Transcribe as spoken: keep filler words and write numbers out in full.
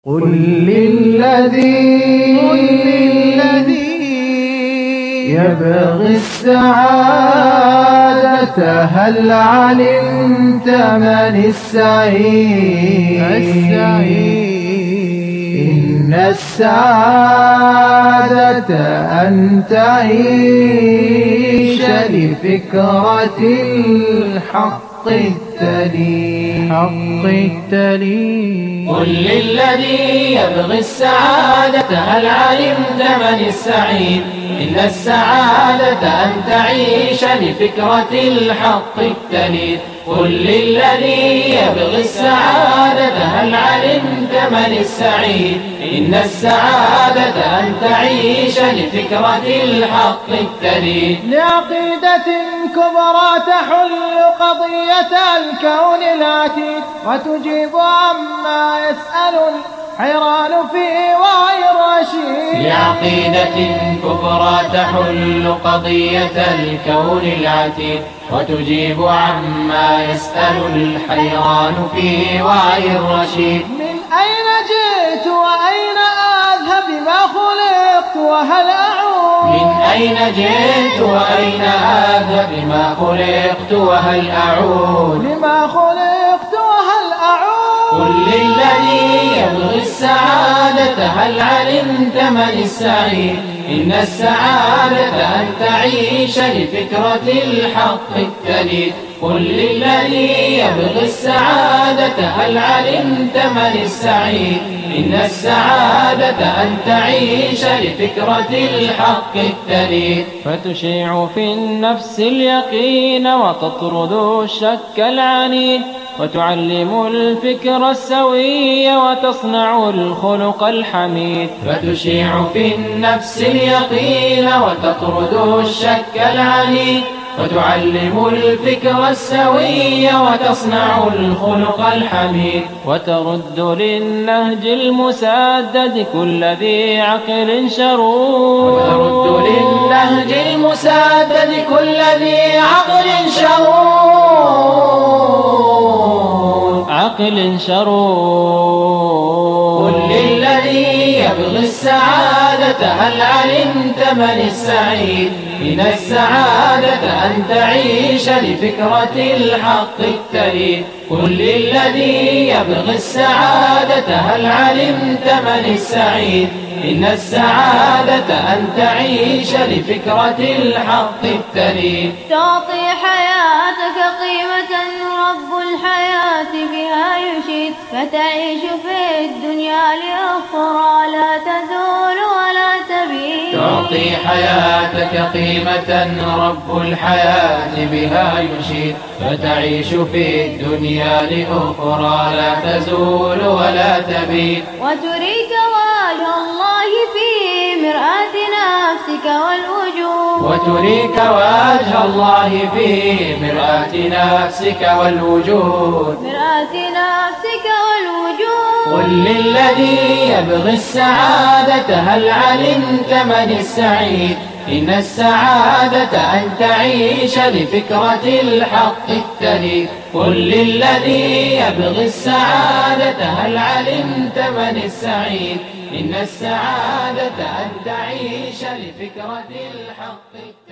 قل للذي يبغي السعادة هل علمت من السعيد؟ إن السعادة أن تعيش لفكرة الحق التلي حق التلي. قل للذي يبغي السعادة هل علمت من السعيد؟ إن السعادة أن تعيش لفكرة الحق التلي. قل للذي يبغي السعادة هل علمت من السعيد؟ إن السعادة أن تعيش لفكرة الحق التلي. لعقيدة كبرى تحل قضية الكون العتيد وتجيب عما يسأل الحيران في وعي الرشيد. لعقيدة كبرى تحل قضية الكون العتيد وتجيب عما يسأل الحيران في وعي الرشيد. من أين جئت وأين أذهب بما خلقت وهل أعود؟ من أين جئت وأين أذهب بما خلقت وهل أعود؟ لما خلقت وهل أعود؟ قل للذي يبغي السعادة هل علمت من السعيد؟ إن السعادة أن تعيش لفكرة الحق التلي. قل للذي يبغي السعادة هل علمت من السعيد؟ إن السعادة أن تعيش لفكرة الحق التلي. فتشيع في النفس اليقين وتطرد الشك العنيد وتعلم الفكر السوي وتصنع الخلق الحميد. فتشيع في النفس اليقين وتطرد الشك العنيد وتعلم الفكر السوي وتصنع الخلق الحميد. وترد للنهج المسدد كل ذي عقل شرود. وترد للنهج المسدد كل ذي عقل شرود. عقل شرود. قل للذي يبغي السعادة هل علمت من السعيد؟ إن السعادة أن تعيش لفكرة الحق التلي. قل للذي يبغي السعادة هل علمت من السعيد؟ إن السعادة أن تعيش لفكرة الحق التلي. تعطي حياتك قيمة رب الحياة بها يشيد فتعيش في الدنيا لأخرى لا تزول ولا تبيد. تعطي حياتك قيمة رب الحياة بها يشيد فتعيش في الدنيا لأخرى لا تزول ولا تبيد. وتريك وجه الله في مرآة نفسك والوجود. وتريك وجه الله في مرآة نفسك والوجود. مرآة نفسك والوجود. قل للذي يبغي السعادة هل علمت من السعيد؟ إن السعادة أن تعيش لفكرة الحق التلي. قل للذي يبغي السعادة هل علمت من السعيد؟ إن السعادة أن تعيش لفكرة الحق التلي.